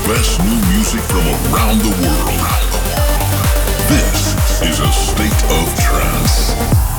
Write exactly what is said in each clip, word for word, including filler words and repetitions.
best new music from around the world. This is a state of trance.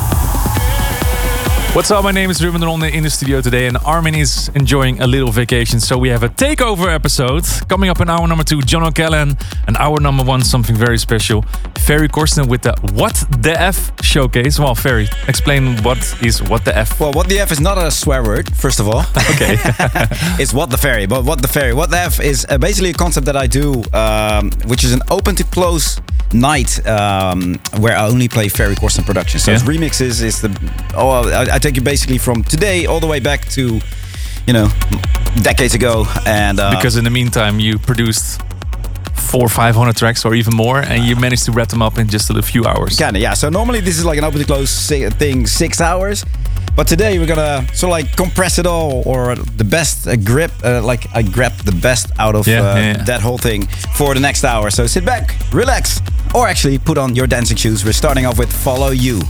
What's up? My name is Ruben de Ronde in the studio today, and Armin is enjoying a little vacation. So we have a takeover episode coming up in hour number two. John O'Callaghan, and hour number one, something very special. Ferry Corsten with the What the F showcase. Well, Ferry, explain what is What the F. Well, What the F is not a swear word, first of all. Okay. It's What the Ferry, but What the Ferry. What the F is uh, basically a concept that I do, um, which is an open to close night um, where I only play Ferry Corsten productions. So Yeah. it's remixes is the oh I, I take you basically from today all the way back to, you know, decades ago, and uh, Because in the meantime, you produced four or five hundred tracks or even more, and you managed to wrap them up in just a few hours. kinda, yeah. So normally this is like an open to close si- thing, six hours. But today we're gonna sort of like compress it all, or the best uh, grip, uh, like I grabbed the best out of Yeah, uh, yeah, yeah. that whole thing for the next hour. So sit back, relax, or actually put on your dancing shoes. We're starting off with Follow You.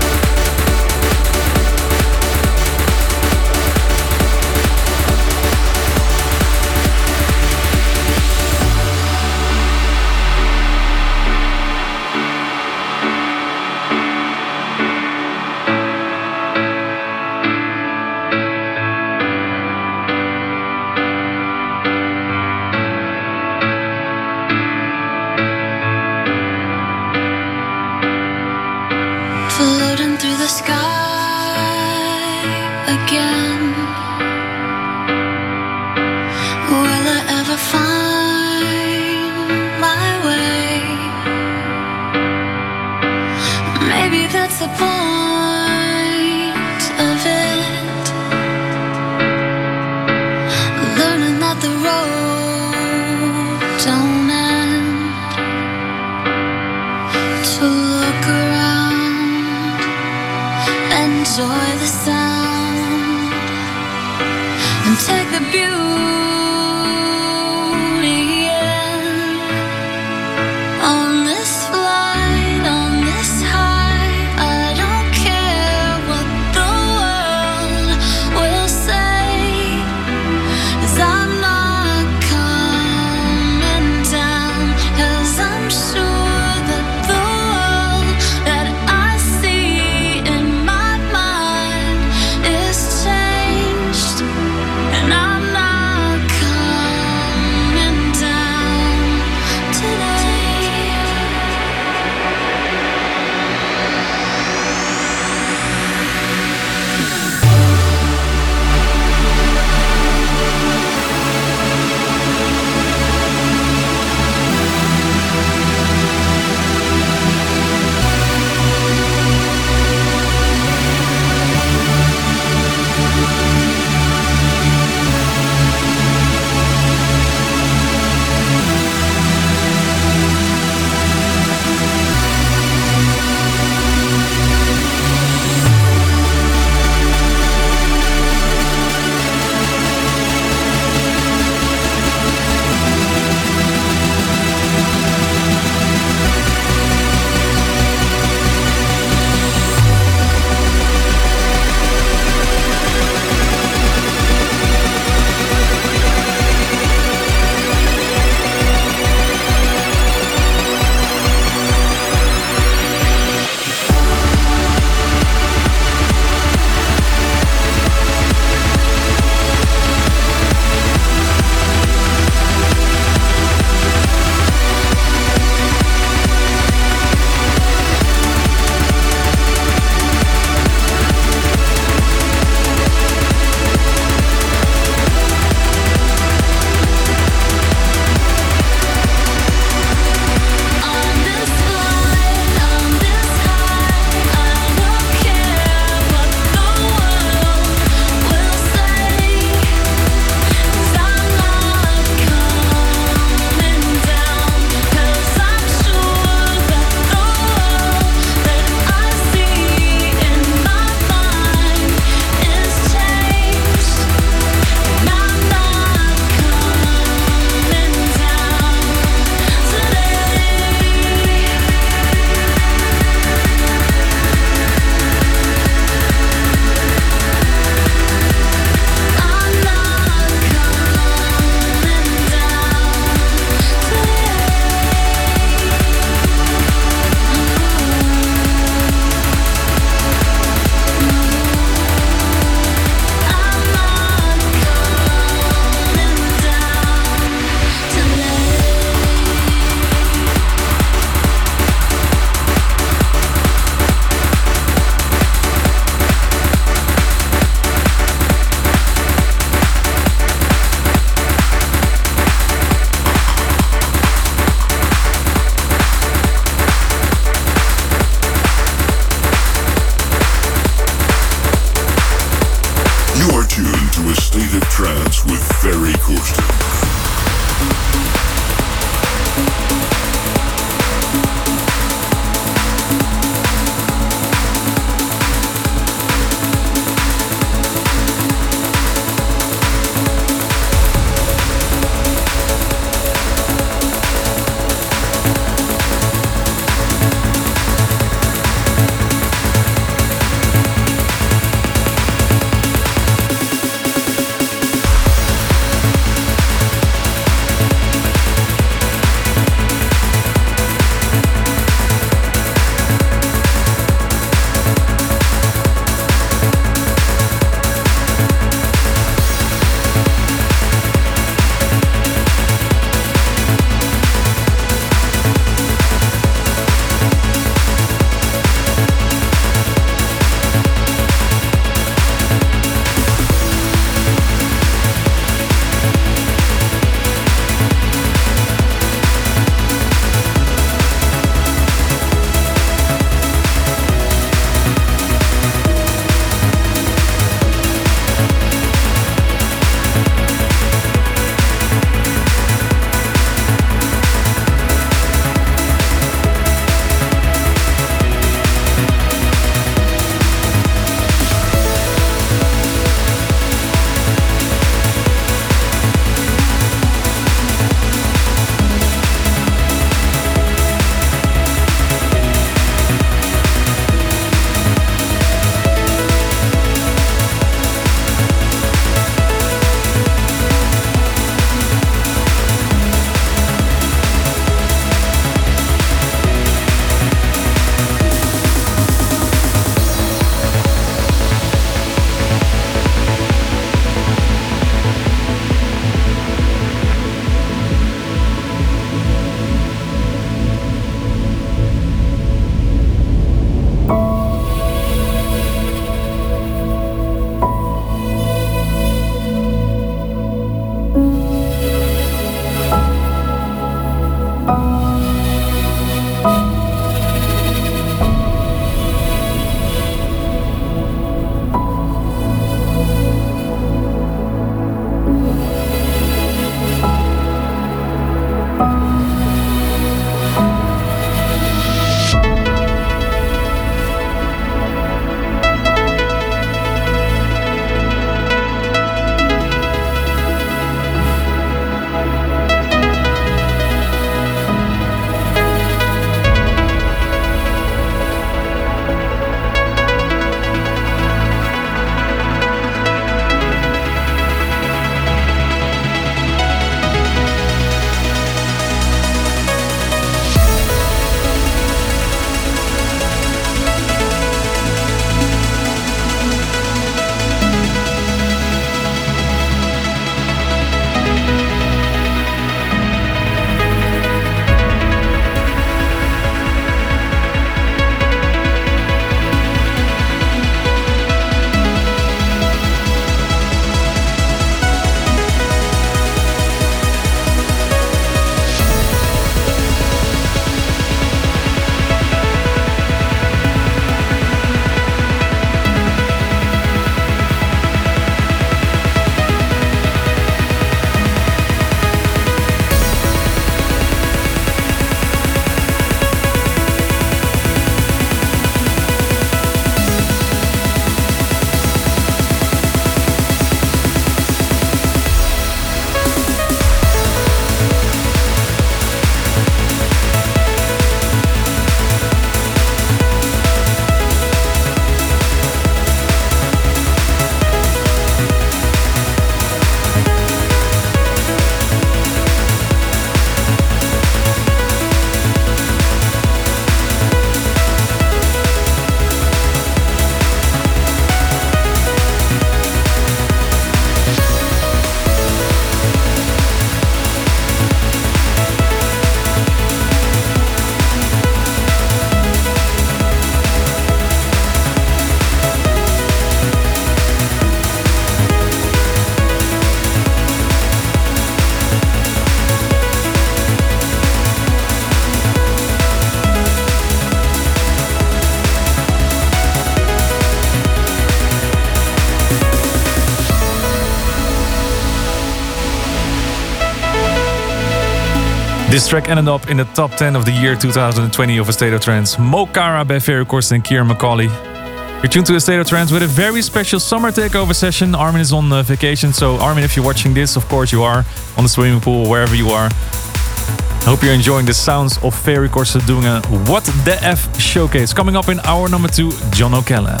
This track ended up in the top ten of the year two thousand twenty of A State of Trance. Mo Cara bij Ferry Corsten and Kieran McCauley. You're tuned to A State of Trance with a very special summer takeover session. Armin is on uh, vacation, so Armin, if you're watching this, of course you are, on the swimming pool, wherever you are. I hope you're enjoying the sounds of Ferry Corsten doing a What the F showcase. Coming up in hour number two, John O'Callaghan.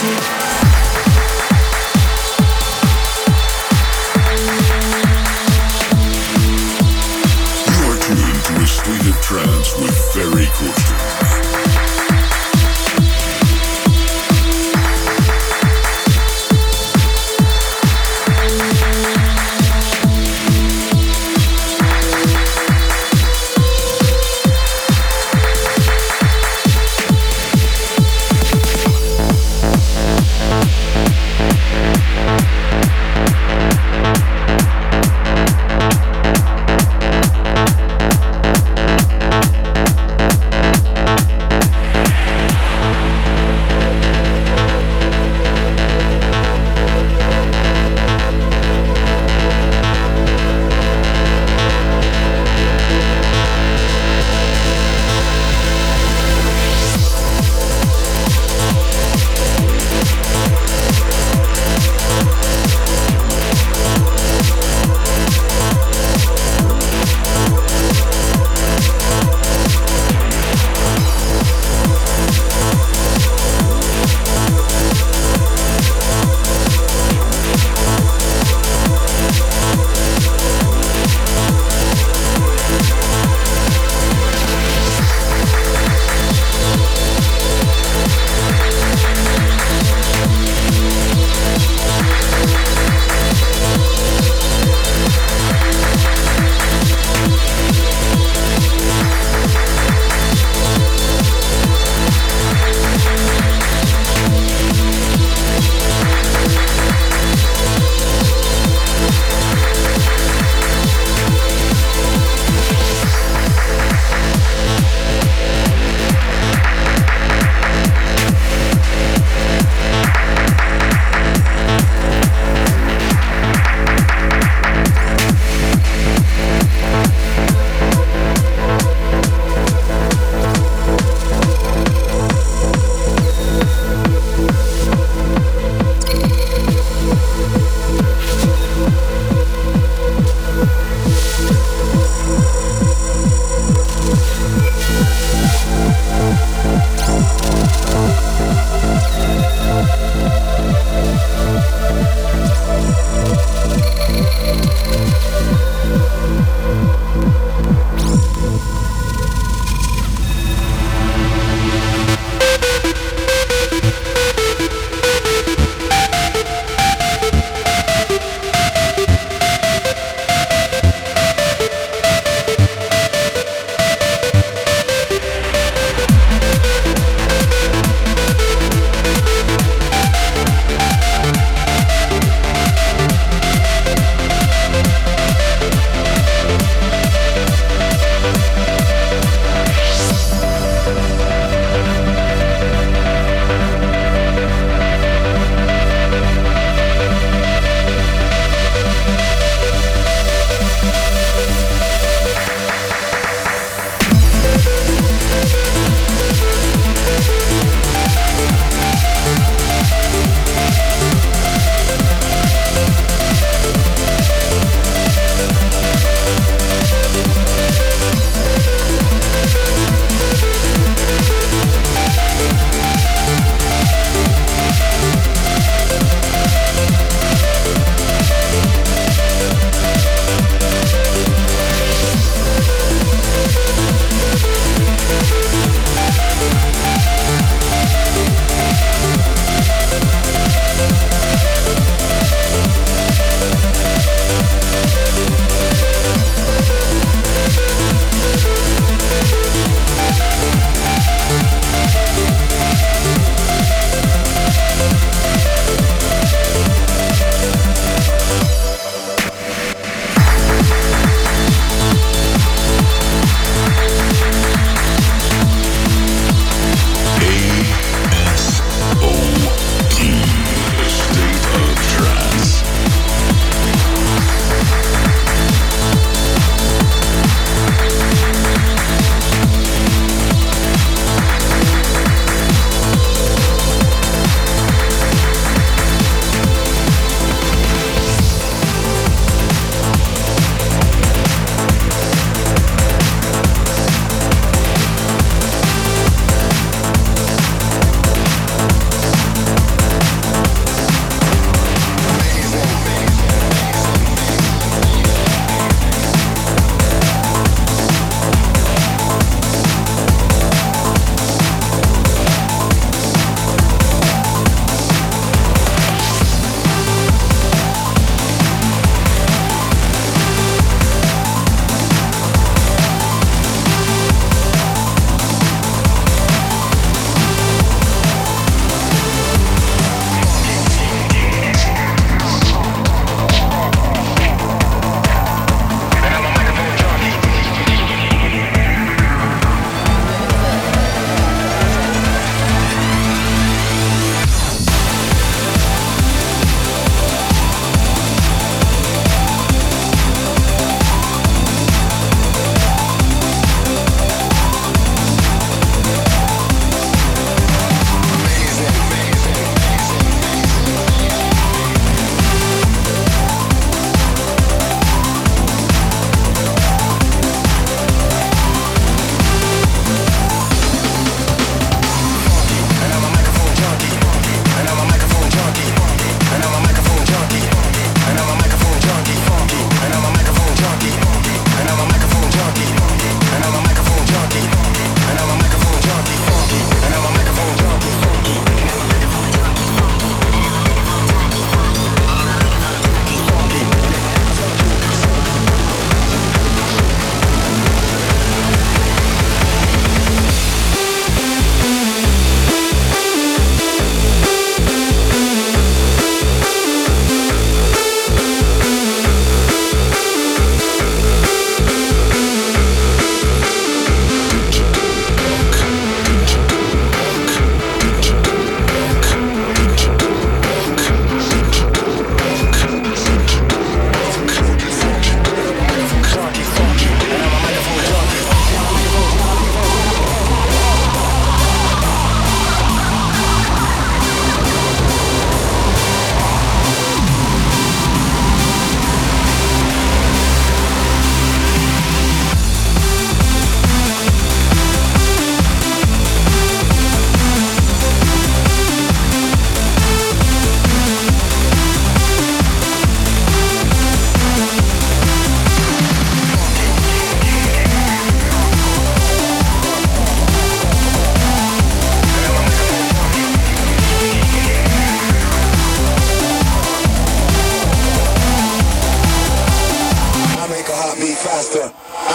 State of Trance with Ferry Corsten.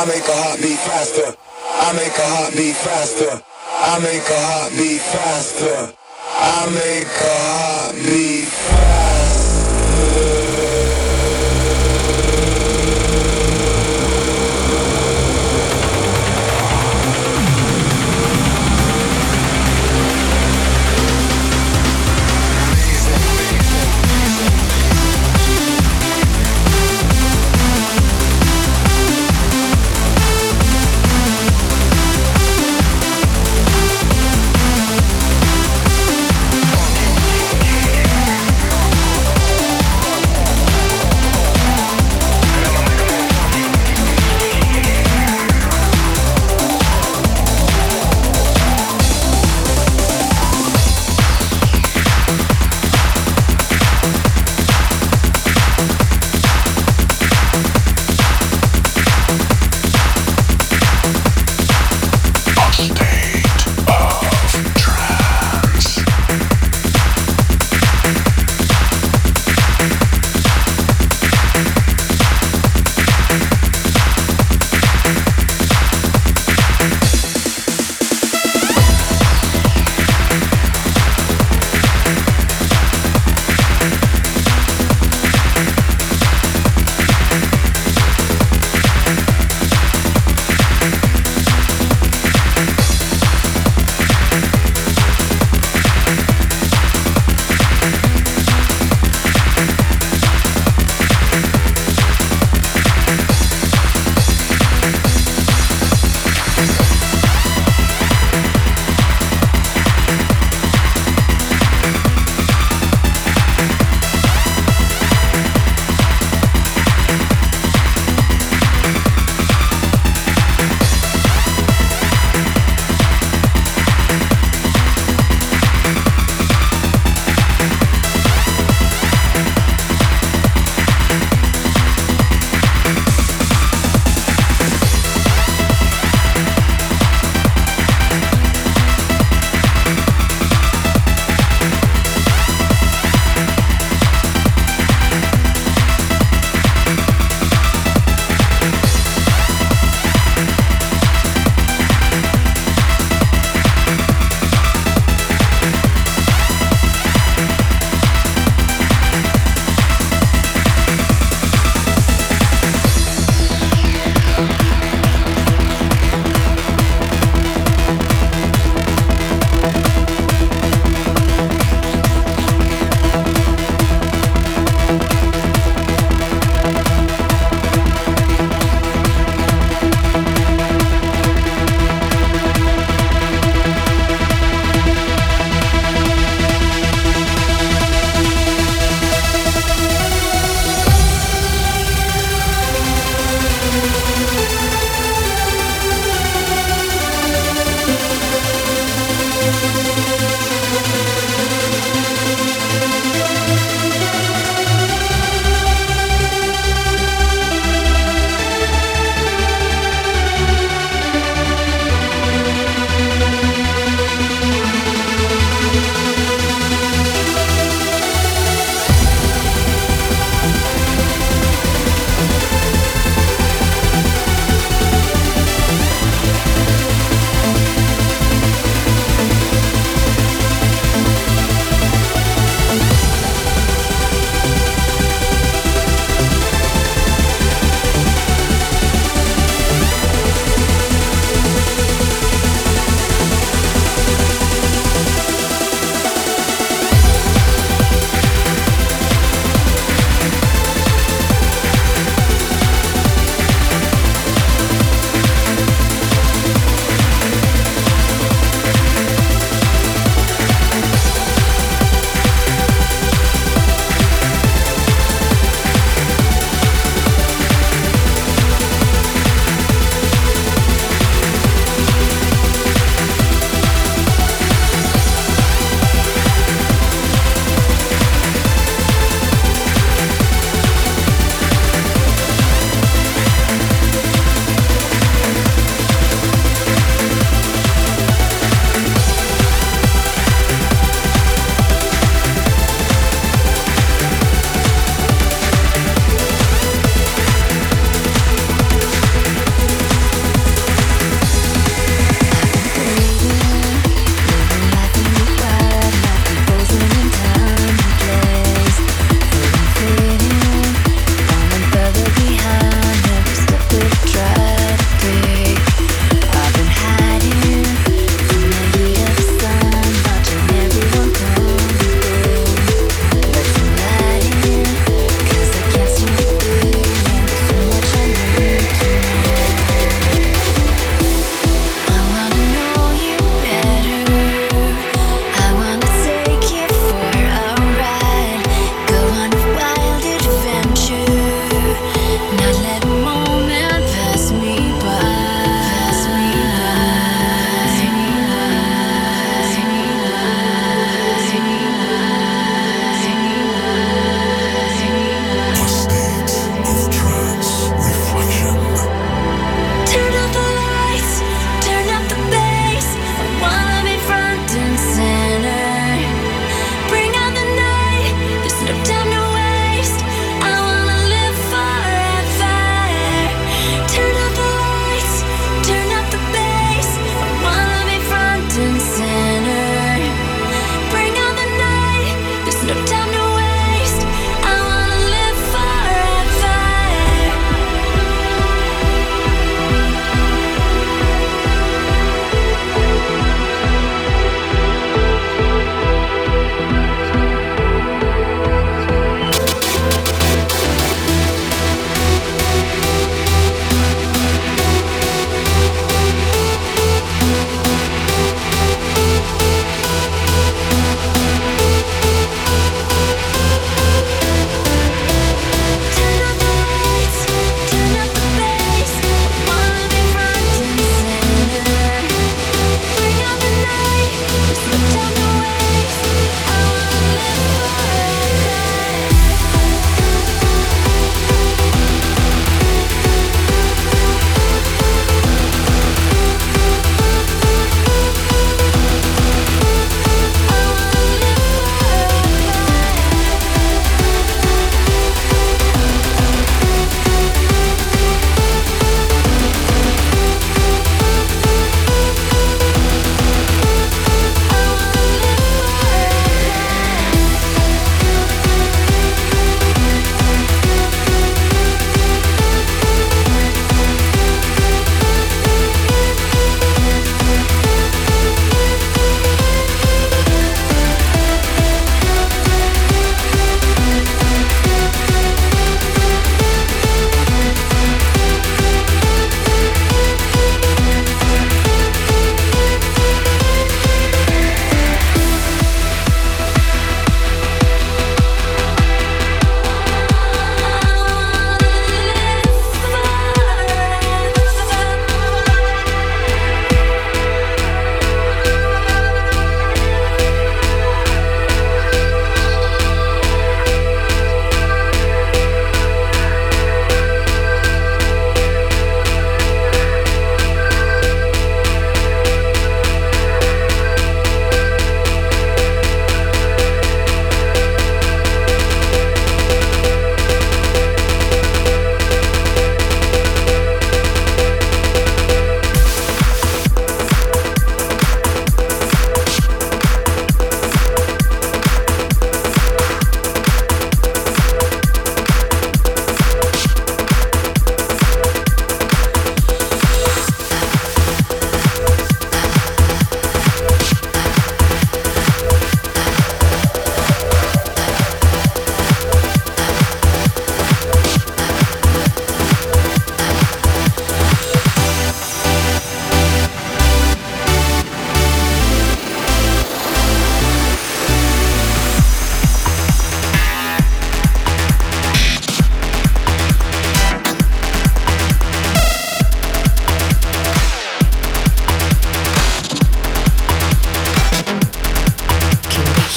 make a heartbeat faster. I make a heartbeat faster. I make a heartbeat faster. I make a heartbeat faster.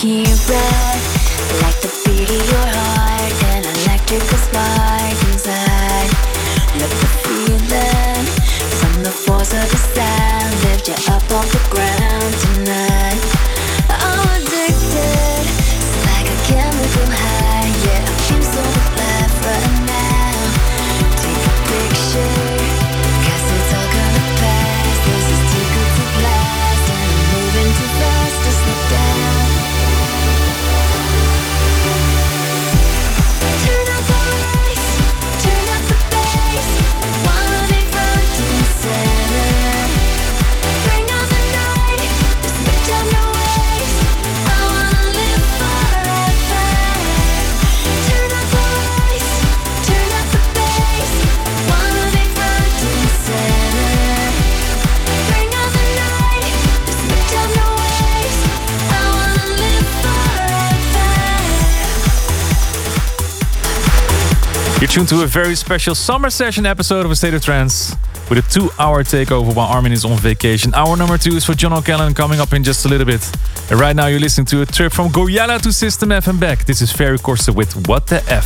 hear it, like the beat of your heart, an electrical spark inside. Let the feeling from the force of the sound lift you up off the ground tonight. I'm addicted, it's like a chemical high. Yeah, I feel so alive right now. Take a picture, guess it's all gonna pass. This is too good to blast, and I'm moving too fast to slow down. Turn up the lights, turn up the bass. Wanna be front and center. Bring on the night, just switch up no ways. I wanna live forever. Turn up the lights, turn up the bass. Wanna be front and center. Bring on the night, just switch up no ways. I wanna live forever. You're tuned to a very special summer session episode of A State of Trance with a two-hour takeover while Armin is on vacation. Hour number two is for John O'Callaghan, coming up in just a little bit. And right now you're listening to a trip from Goyala to System F and back. This is Ferry Corsten with What the F.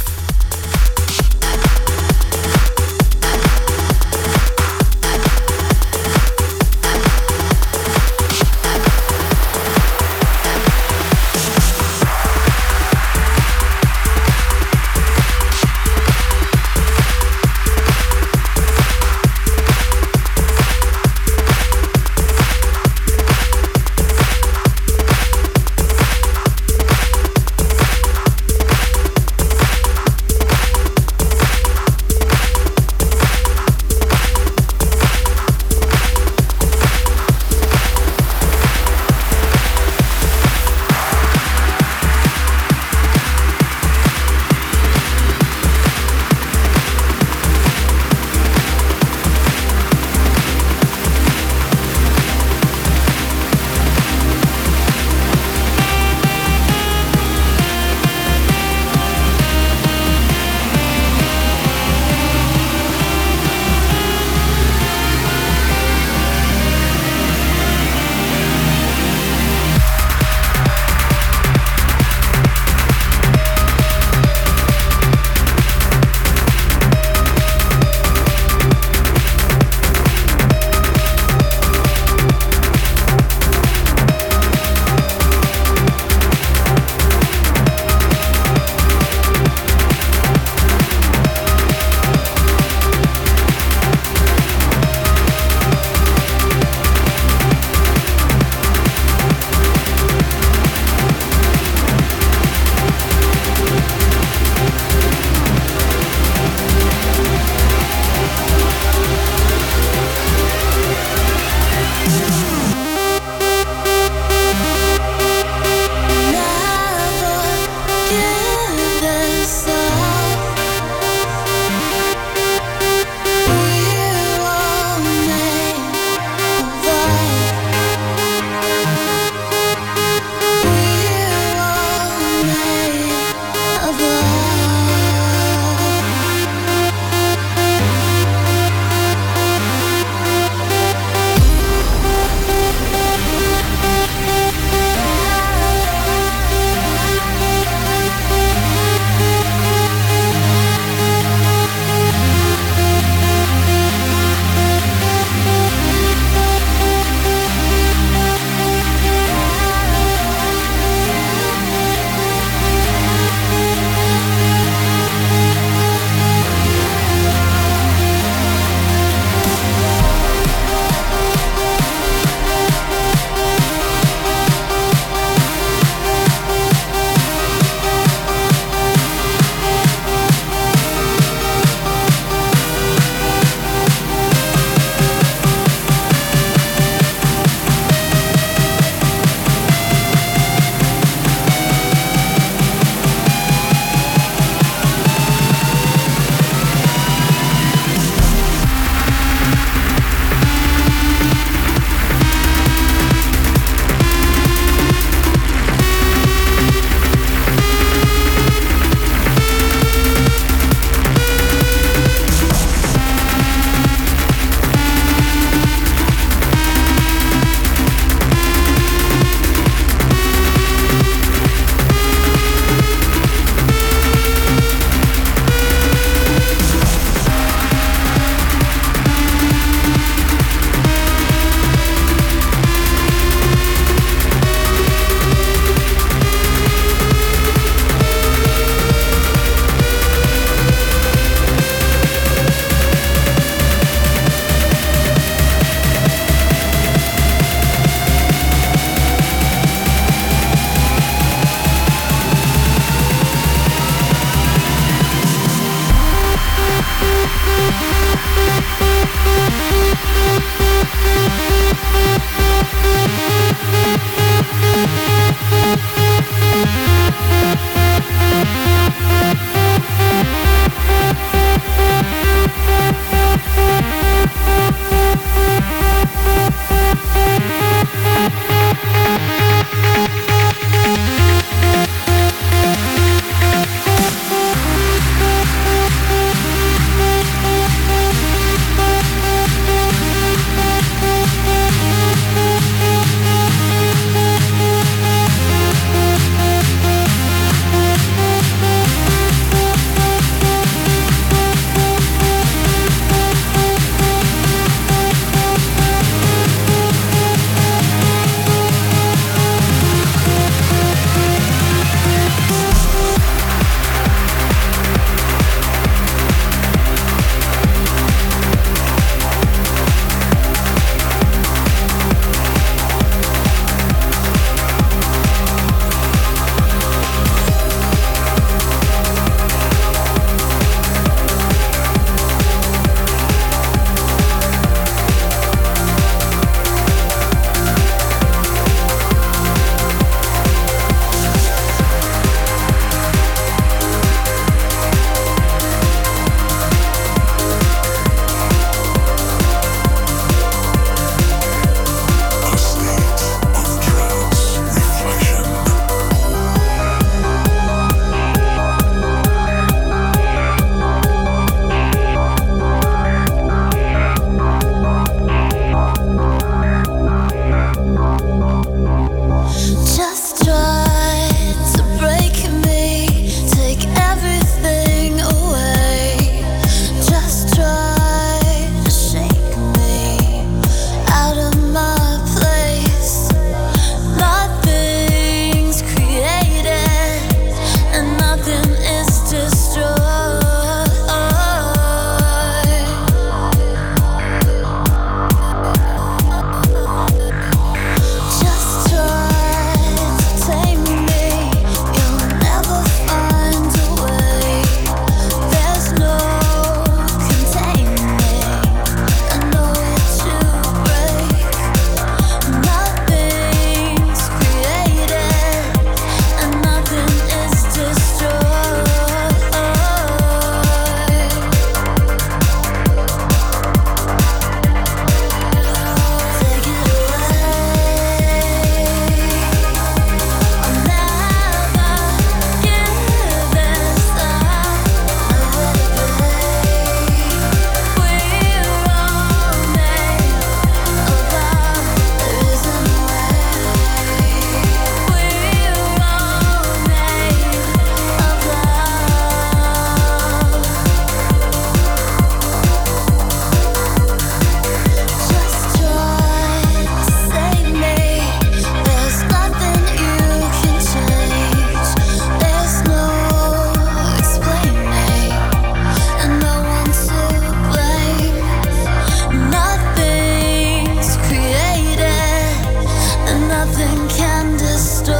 nothing can destroy.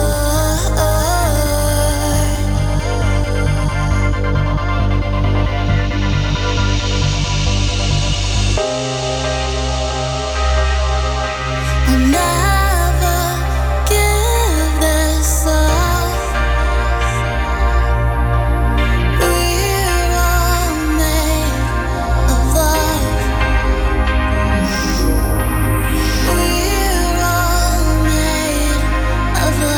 I'll never give this up. We're all made of love. We're all made of love.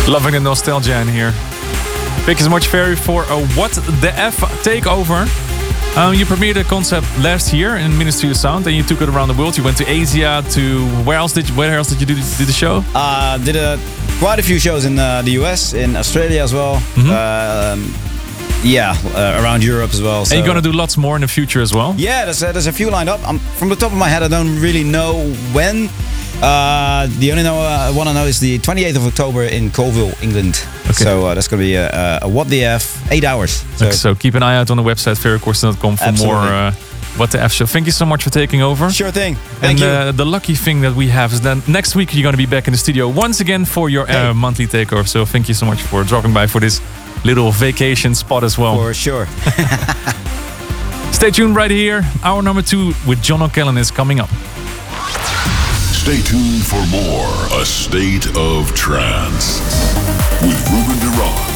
Loving the nostalgia in here. Thank you so much, Ferry, for a What the F takeover. Um, you premiered the concept last year in Ministry of Sound, and you took it around the world. You went to Asia. To where else did you, where else did you do, do the show? Uh, did a, quite a few shows in uh, the U S, in Australia as well. Mm-hmm. Um, yeah, uh, around Europe as well. So. And you're gonna do lots more in the future as well. Yeah, there's a, there's a few lined up. I'm, from the top of my head, I don't really know when. Uh, the only know, uh, one I know is the twenty-eighth of October in Colville, England. Okay. So uh, that's going to be a, a, a What the F, eight hours. So, okay, so keep an eye out on the website, ferry corsten dot com, for absolutely. more uh, What the F show. Thank you so much for taking over. Sure thing. Thank and you. Uh, the lucky thing that we have is that next week you're going to be back in the studio once again for your hey. uh, monthly takeover. So thank you so much for dropping by for this little vacation spot as well. For sure. Stay tuned right here. Hour number two with John O'Callaghan is coming up. Stay tuned for more A State of Trance with Ruben Durant.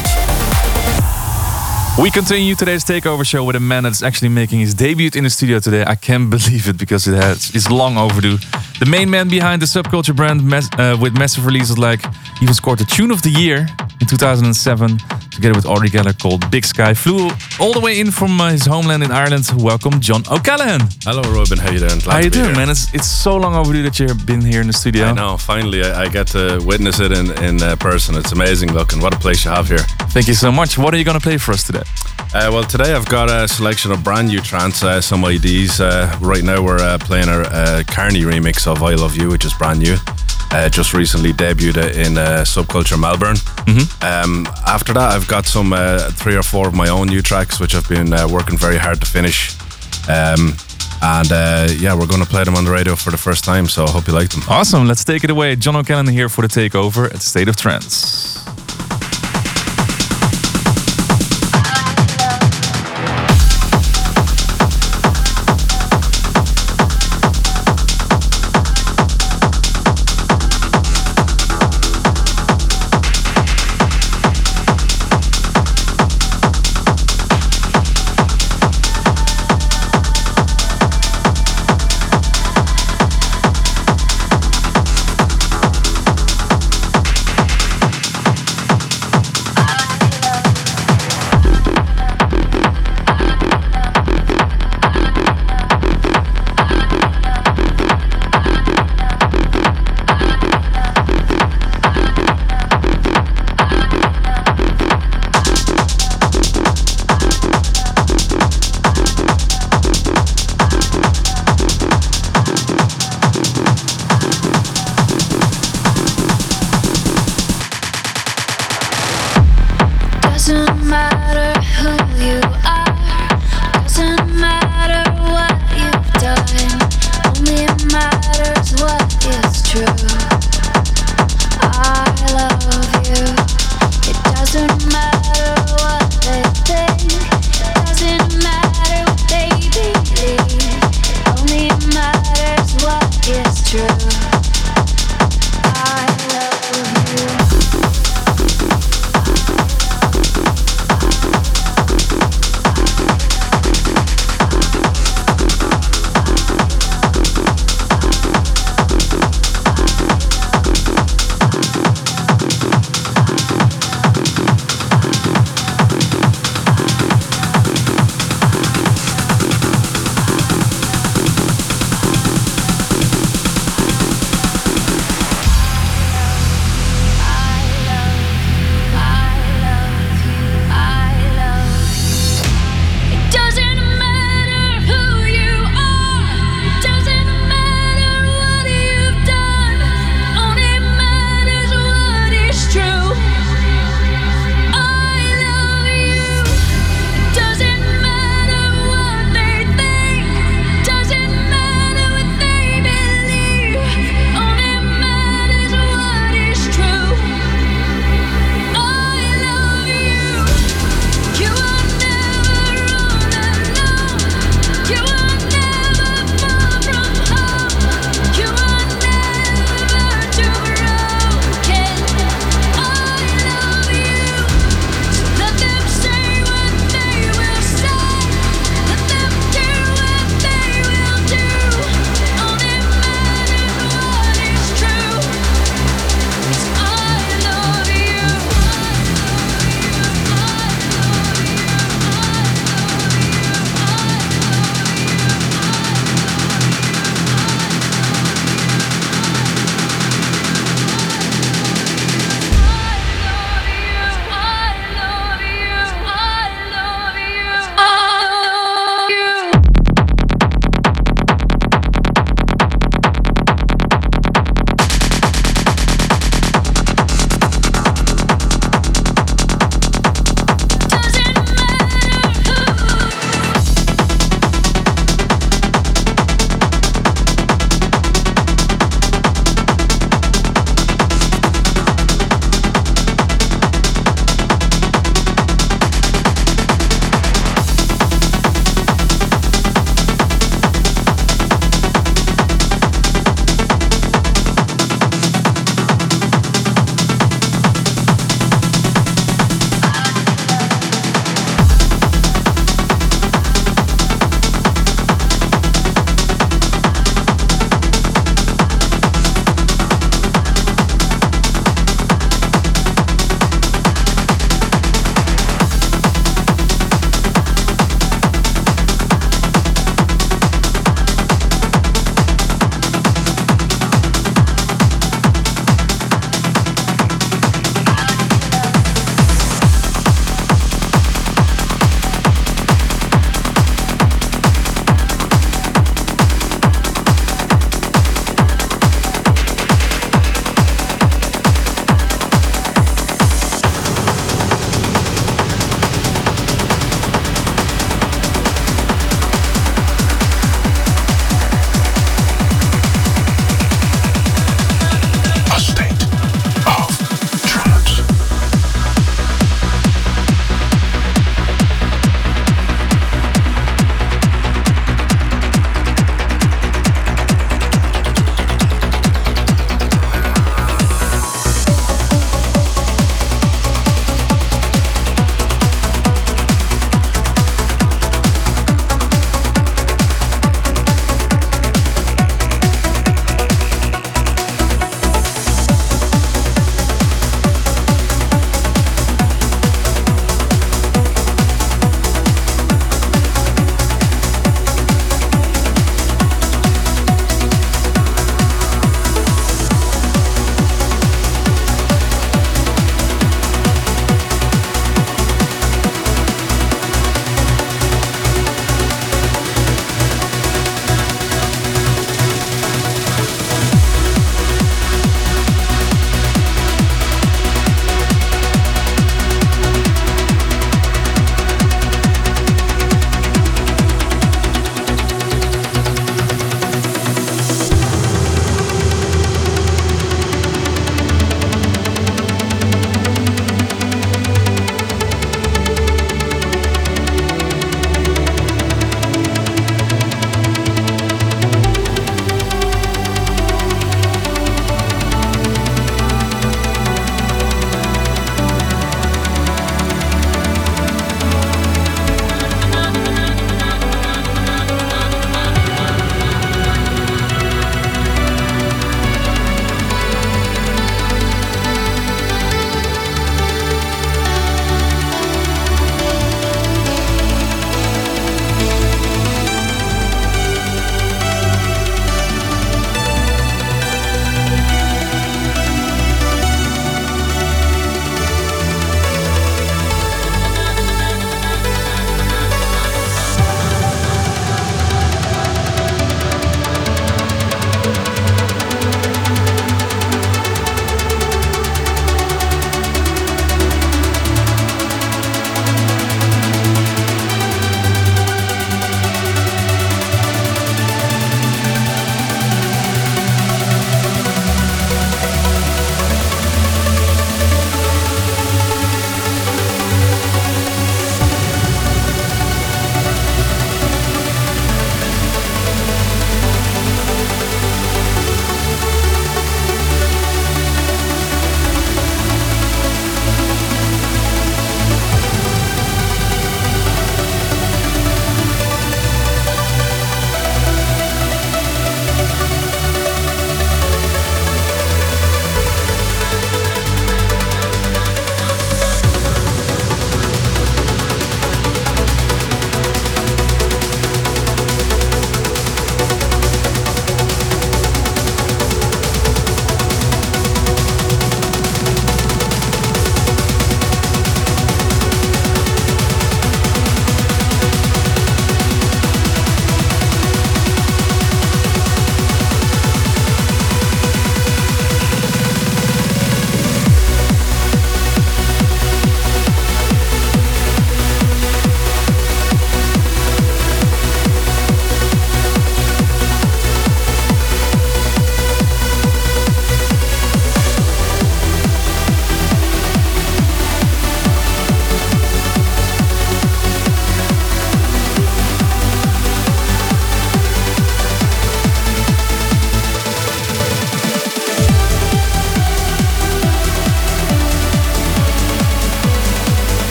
We continue today's takeover show with a man that's actually making his debut in the studio today. I can't believe it because it has, it's long overdue. The main man behind the Subculture brand mass, uh, with massive releases like he even scored the Tune of the Year in two thousand seven together with Audrey Geller called Big Sky. Flew all the way in from uh, his homeland in Ireland. Welcome, John O'Callaghan. Hello, Robin. How you doing? Glad How you to be doing, here. man? It's it's so long overdue that you've been here in the studio. I know. Finally, I, I get to witness it in, in uh, person. It's amazing looking. What a place you have here. Thank you so much. What are you going to play for us today? Uh, well, today I've got a selection of brand new trance, uh, some I Ds. Uh, right now we're uh, playing a uh, Carney remix of I Love You, which is brand new. Uh, just recently debuted in uh, Subculture Melbourne. Mm-hmm. Um, after that, I've got some uh, three or four of my own new tracks, which I've been uh, working very hard to finish. Um, and uh, yeah, we're going to play them on the radio for the first time, so I hope you like them. Awesome. Let's take it away. John O'Callaghan here for the takeover at State of Trance.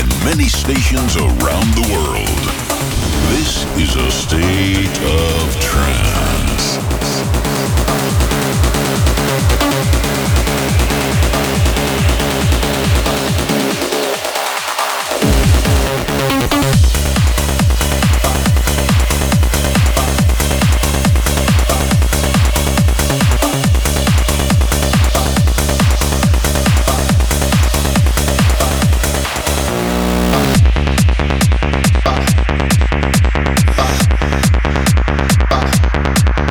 in many stations around the world. This is a state of trance. Bye.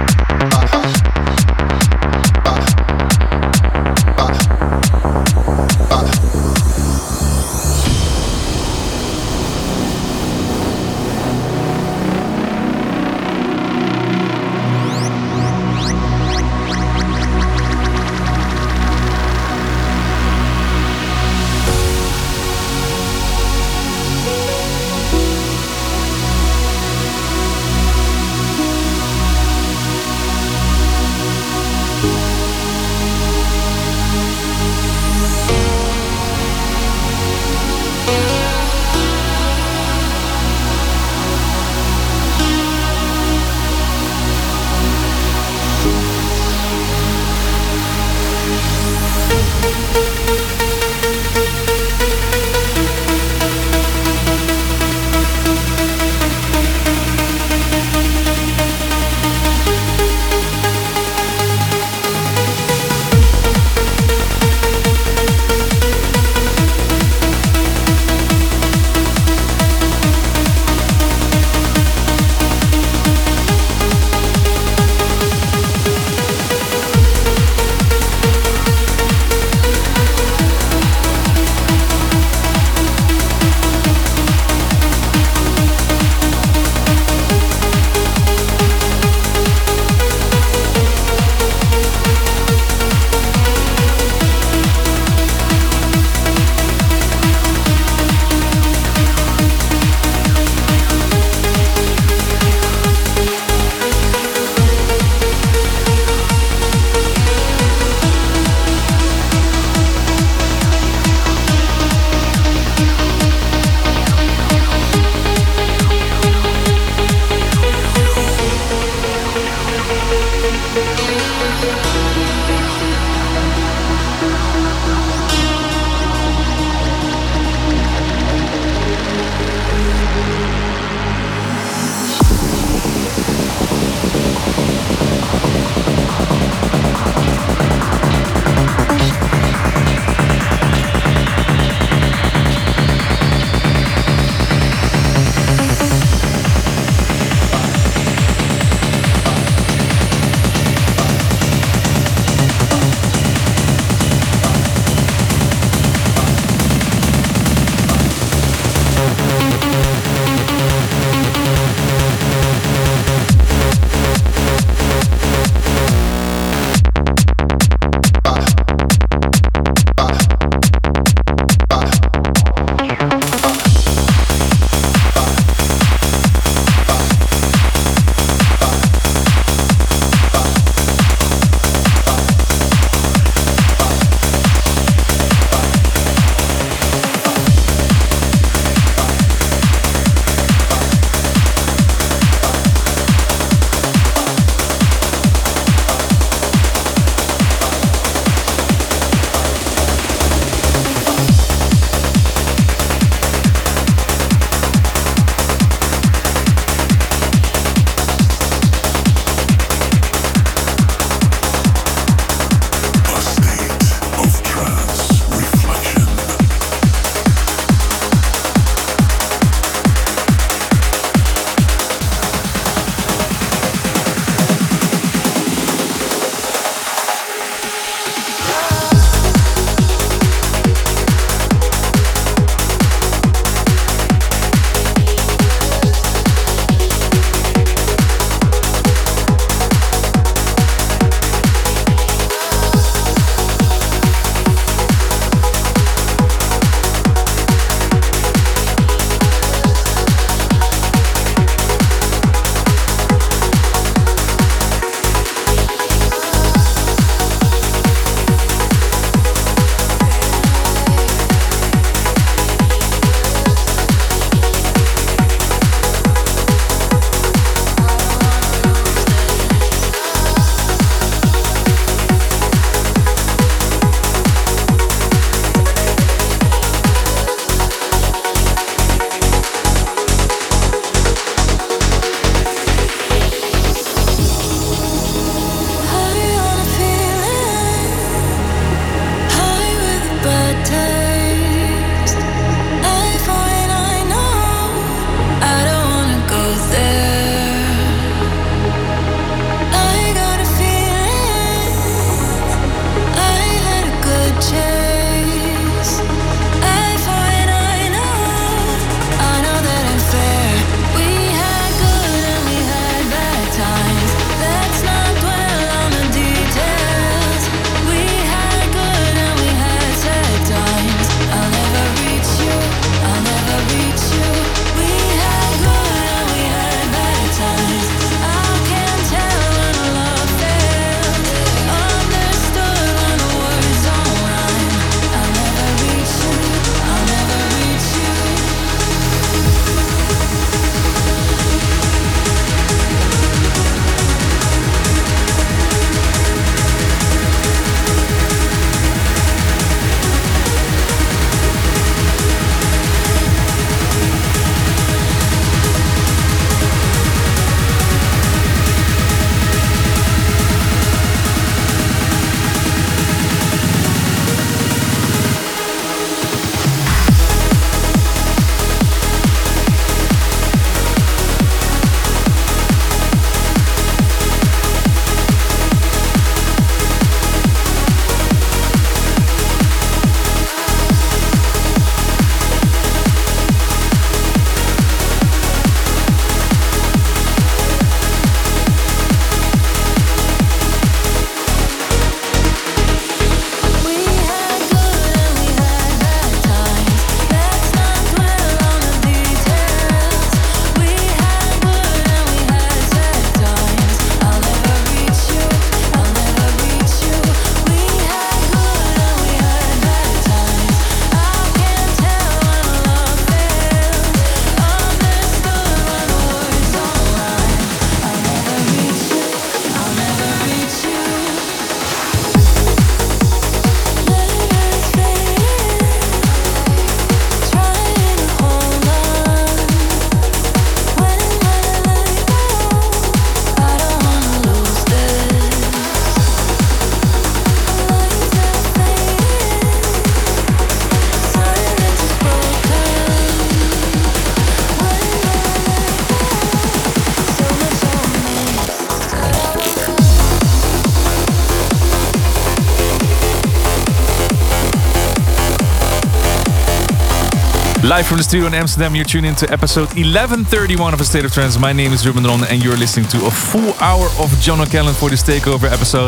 Live from the studio in Amsterdam, you're tuned into episode eleven thirty-one of A State of Trance. My name is Ruben de Ronde and you're listening to a full hour of John O'Callaghan for this takeover episode.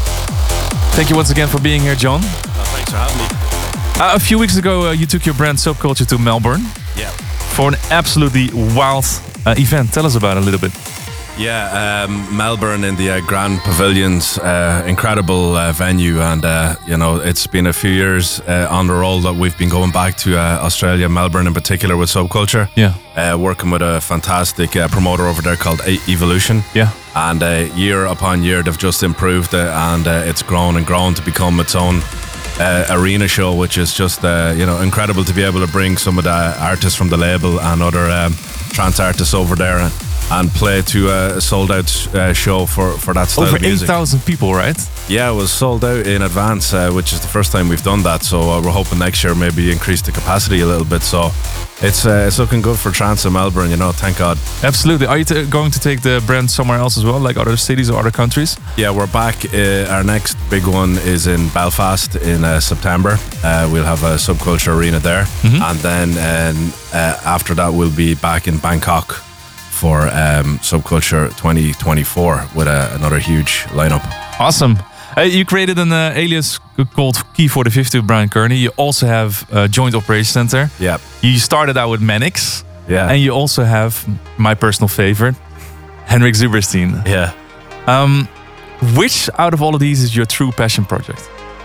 Thank you once again for being here, John. Well, thanks for having me. Uh, a few weeks ago, uh, you took your brand Subculture to Melbourne. Yeah. For an absolutely wild uh, event. Tell us about it a little bit. Yeah, um, Melbourne in the uh, Grand Pavilions, uh, incredible uh, venue, and uh, you know it's been a few years uh, on the roll that we've been going back to uh, Australia, Melbourne in particular with Subculture. Yeah, uh, working with a fantastic uh, promoter over there called e- Evolution. Yeah, and uh, year upon year they've just improved it, and uh, it's grown and grown to become its own uh, arena show, which is just uh, you know incredible to be able to bring some of the artists from the label and other um, trance artists over there. And, and play to a sold-out uh, show for, for that style over of music. eight thousand people, right? Yeah, it was sold out in advance, uh, which is the first time we've done that. So uh, we're hoping next year maybe increase the capacity a little bit. So it's uh, it's looking good for trance in Melbourne, you know, thank God. Absolutely. Are you t- going to take the brand somewhere else as well, like other cities or other countries? Yeah, we're back. Uh, our next big one is in Belfast in uh, September. Uh, we'll have a Subculture arena there. Mm-hmm. And then um, uh, after that, we'll be back in Bangkok for um, Subculture twenty twenty-four with a, another huge lineup. Awesome. Uh, you created an uh, alias called Key forty fifty with Brian Kearney. You also have a Joint Operations Center. Yeah. You started out with Manix. Yeah. And you also have my personal favorite, Henrik Zuberstein. Yeah. Um, which out of all of these is your true passion project?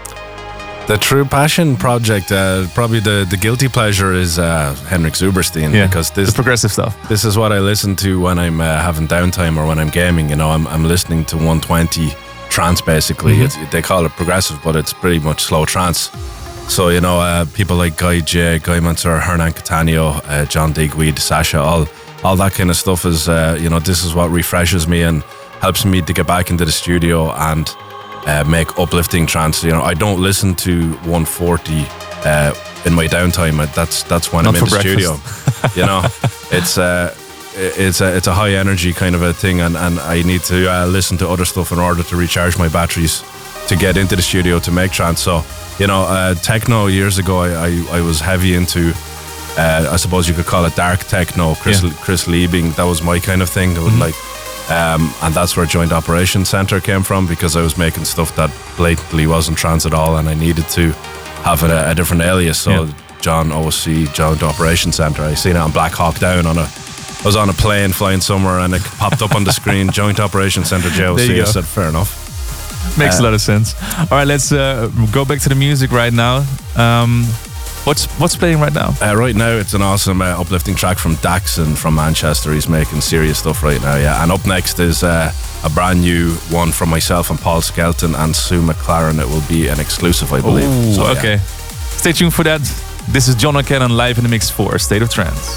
The true passion project, uh, probably the, the guilty pleasure is uh, Henrik Zuberstein, Yeah, because this the progressive stuff. This is what I listen to when I'm uh, having downtime or when I'm gaming. You know, I'm I'm listening to one twenty trance basically. Mm-hmm. It's, they call it progressive, but it's pretty much slow trance. So you know, uh, people like Guy J, Guy Mansour, Hernan Cattaneo, uh, John Digweed, Sasha, all all that kind of stuff is uh, you know, this is what refreshes me and helps me to get back into the studio and Uh, make uplifting trance. You know, I don't listen to one forty uh, in my downtime. Uh, That's that's when Not I'm in for the breakfast. studio. You know, it's uh, it's a it's a high energy kind of a thing, and, and I need to uh, listen to other stuff in order to recharge my batteries to get into the studio to make trance. So you know, uh, techno years ago, I, I I was heavy into. Uh, I suppose you could call it dark techno. Chris Yeah. Chris Liebing, that was my kind of thing. It was Mm-hmm. like. Um, and that's where Joint Operations Center came from, because I was making stuff that blatantly wasn't trance at all, and I needed to have a, a different alias. So Yeah. John O C, Joint Operations Center. I seen it on Black Hawk Down on a. I was on a plane flying somewhere, and it popped up on the screen. Joint Operations Center J O C. There you I go. said, fair enough. Makes Uh, a lot of sense. All right, let's uh, go back to the music right now. Um, what's what's playing right now? Uh, right now, it's an awesome uh, uplifting track from Daxon from Manchester. He's making serious stuff right now, yeah. And up next is uh, a brand new one from myself and Paul Skelton and Sue McLaren. It will be an exclusive, I believe. Ooh, So, yeah. okay. Stay tuned for that. This is John O'Callaghan live in the mix for State of Trance.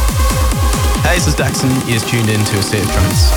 Hey, this is Daxon. You're tuned in to A State of Trance.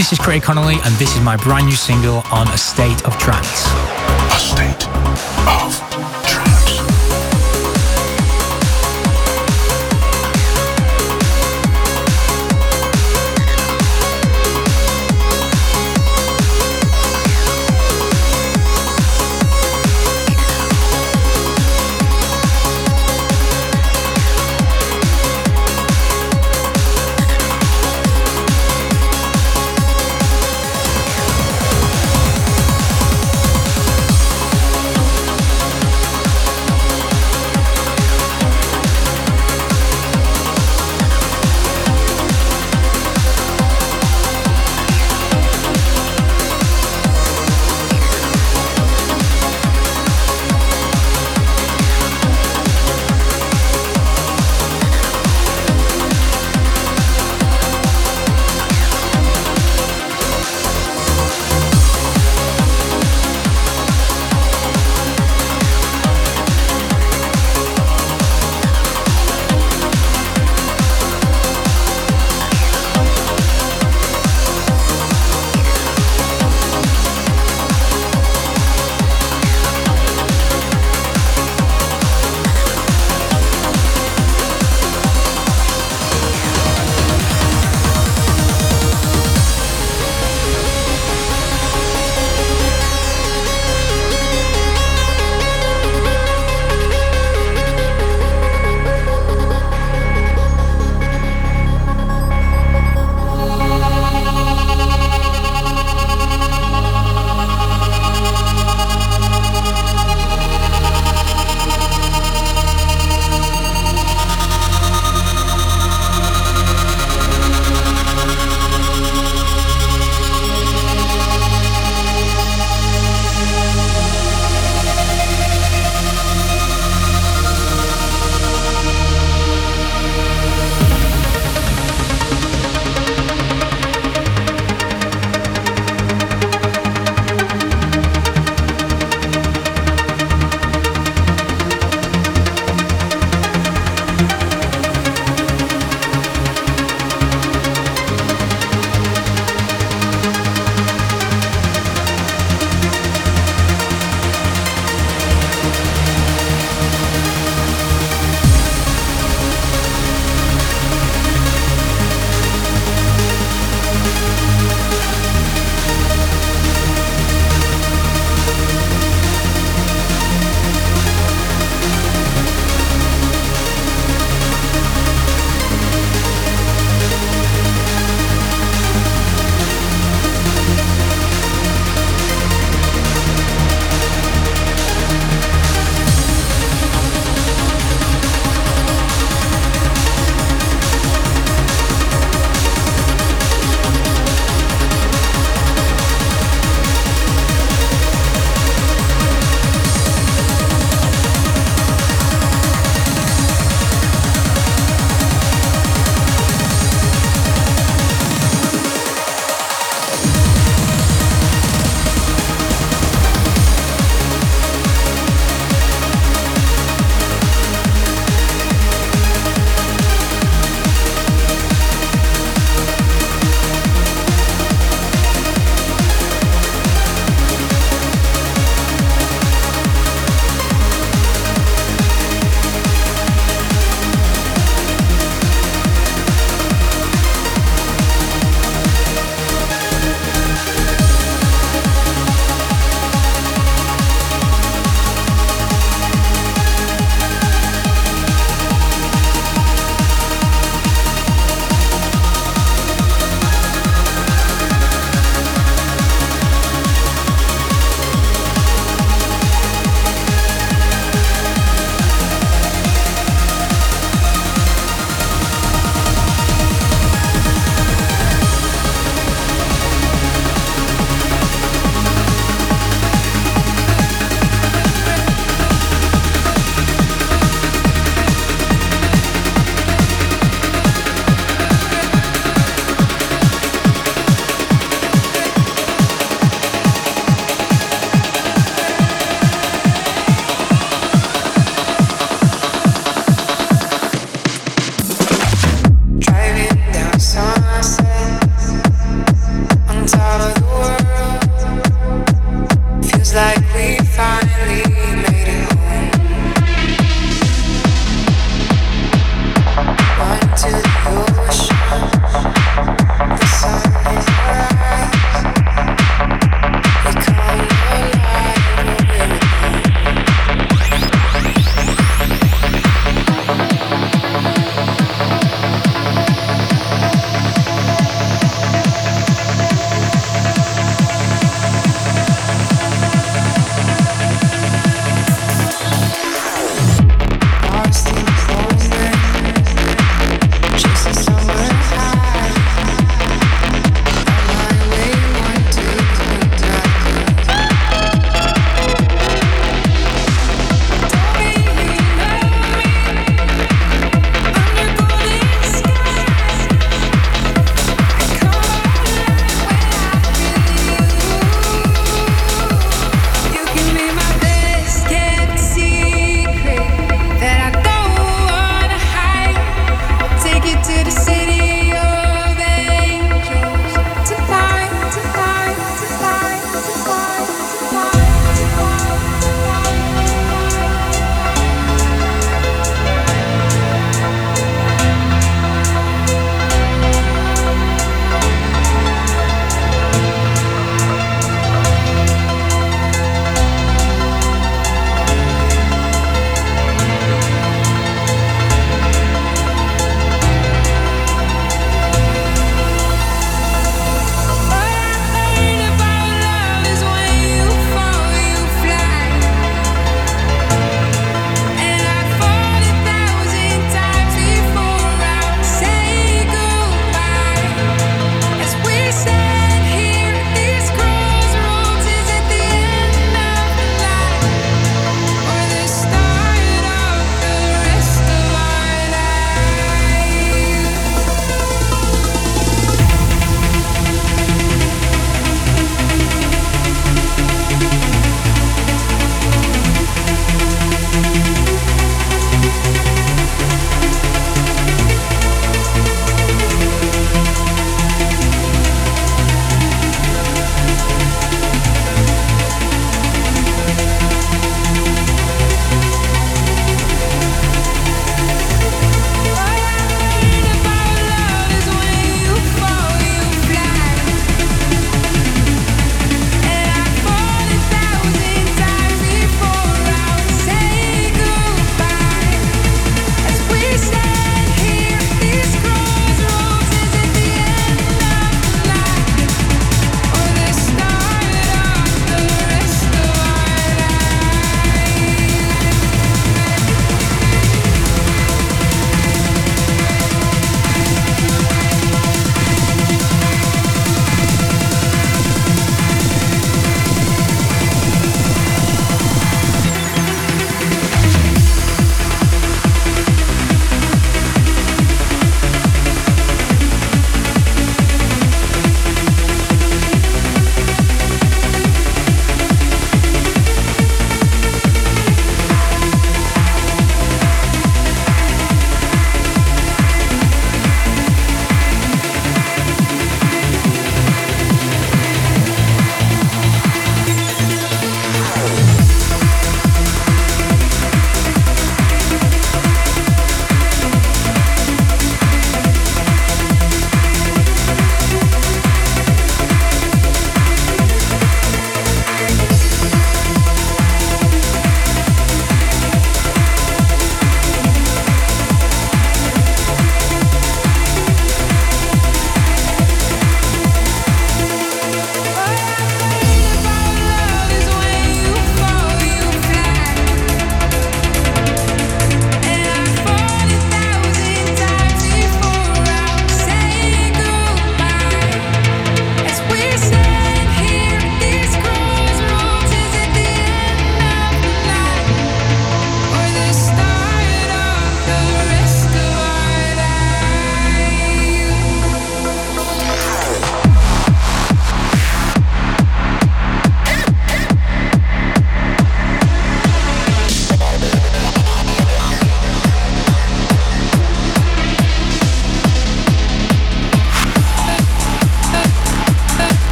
This is Craig Connolly, and this is my brand new single on A State of Trance. A State of Trance.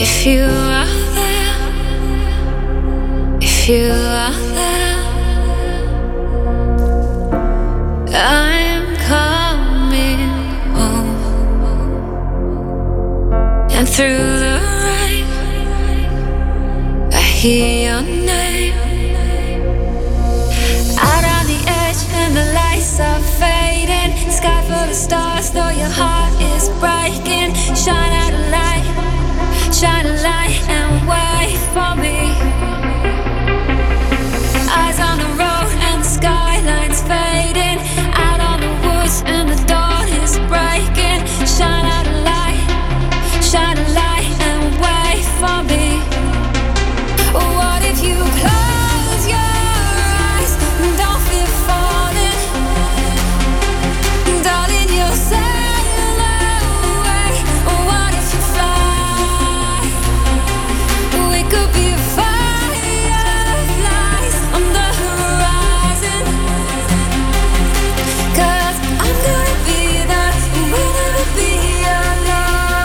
If you are there, if you are there, I'm coming home. And through the rain, I hear your name. Out on the edge and the lights are fading. Sky full of stars, though your heart is breaking. Shine out a light, shine a light and wait for me. Eyes on the road and the skyline's fading. Out on the woods and the dawn is breaking. Shine out a light, shine a light and wait for me. What if you close your eyes and don't feel falling? Darling, you'll sail away. What if you fly? We could be fireflies on the horizon. 'Cause I'm gonna be there, we'll never be alone.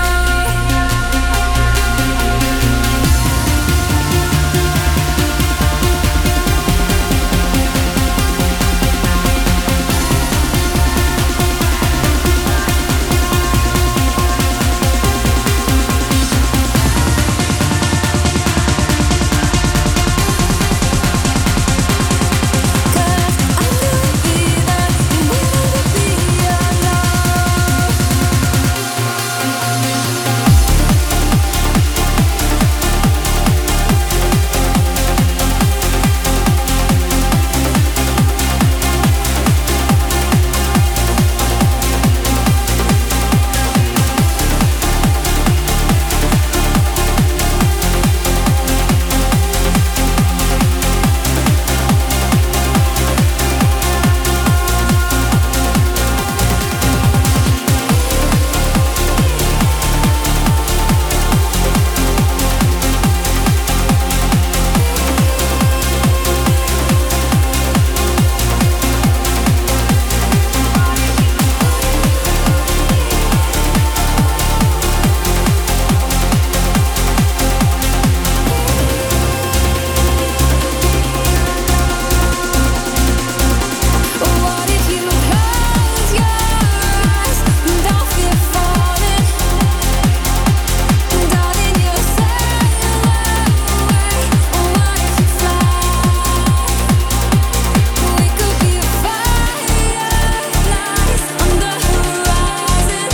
What if you close your eyes and don't feel falling? Darling, you'll sail away. What if you fly? We could be fireflies on the horizon.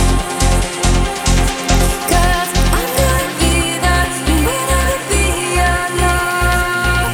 'Cause I'm gonna be there, we'll never be alone.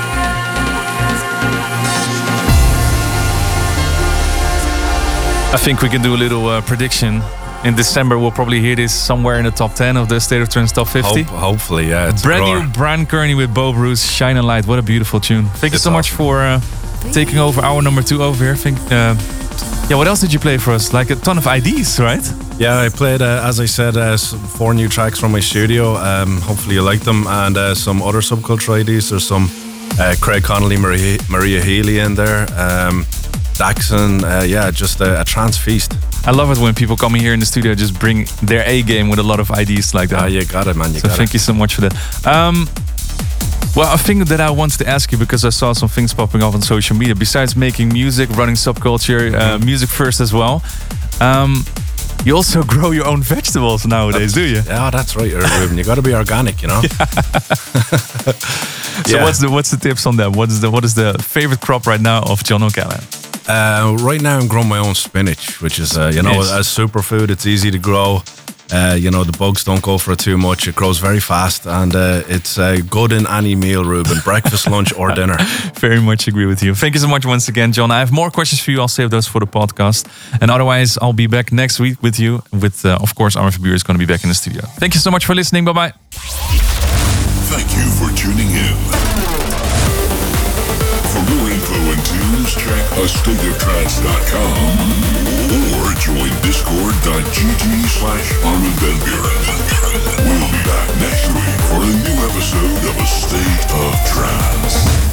I think we can do a little uh, prediction. In December, we'll probably hear this somewhere in the top ten of the State of Trance Top fifty. Hope, hopefully, yeah. It's Brand a grower. new Brian Kearney with Bo Bruce, Shine a Light. What a beautiful tune. Thank you It's so much awesome. for uh, taking over our number two over here. Think, uh, yeah, what else did you play for us? Like a ton of I Ds, right? Yeah, I played, uh, as I said, uh, s- four new tracks from my studio. Um, hopefully you like them. And uh, some other Subculture I Ds. There's some uh, Craig Connolly, Maria, Maria Healy in there. Um, Daxon, uh, yeah, just a, a trance feast. I love it when people come here in the studio just bring their A game with a lot of I Ds like that. Ah, you got it, man. You So got thank it. you so much for that. Um, well, a thing that I wanted to ask you because I saw some things popping up on social media. Besides making music, running Subculture, uh, music first as well. Um, you also grow your own vegetables nowadays, do you? Yeah, that's right, Ruben. You got to be organic, you know. So Yeah. what's the what's the tips on that? What is the what is the favorite crop right now of John O'Callaghan? Uh, right now, I'm growing my own spinach, which is, uh, you know, Yes. a superfood. It's easy to grow. Uh, you know, the bugs don't go for it too much. It grows very fast, and uh, it's uh, good in any meal, Ruben. Breakfast, lunch, or dinner. Very much agree with you. Thank you so much once again, John. I have more questions for you. I'll save those for the podcast. And otherwise, I'll be back next week with you. With, uh, of course, Armin Verbuur is going to be back in the studio. Thank you so much for listening. Bye-bye. Thank you for tuning in. For more info and tunes, check a state of trance dot com or join discord.gg slash Armin Van Buren. We'll be back next week for a new episode of A State of Trance.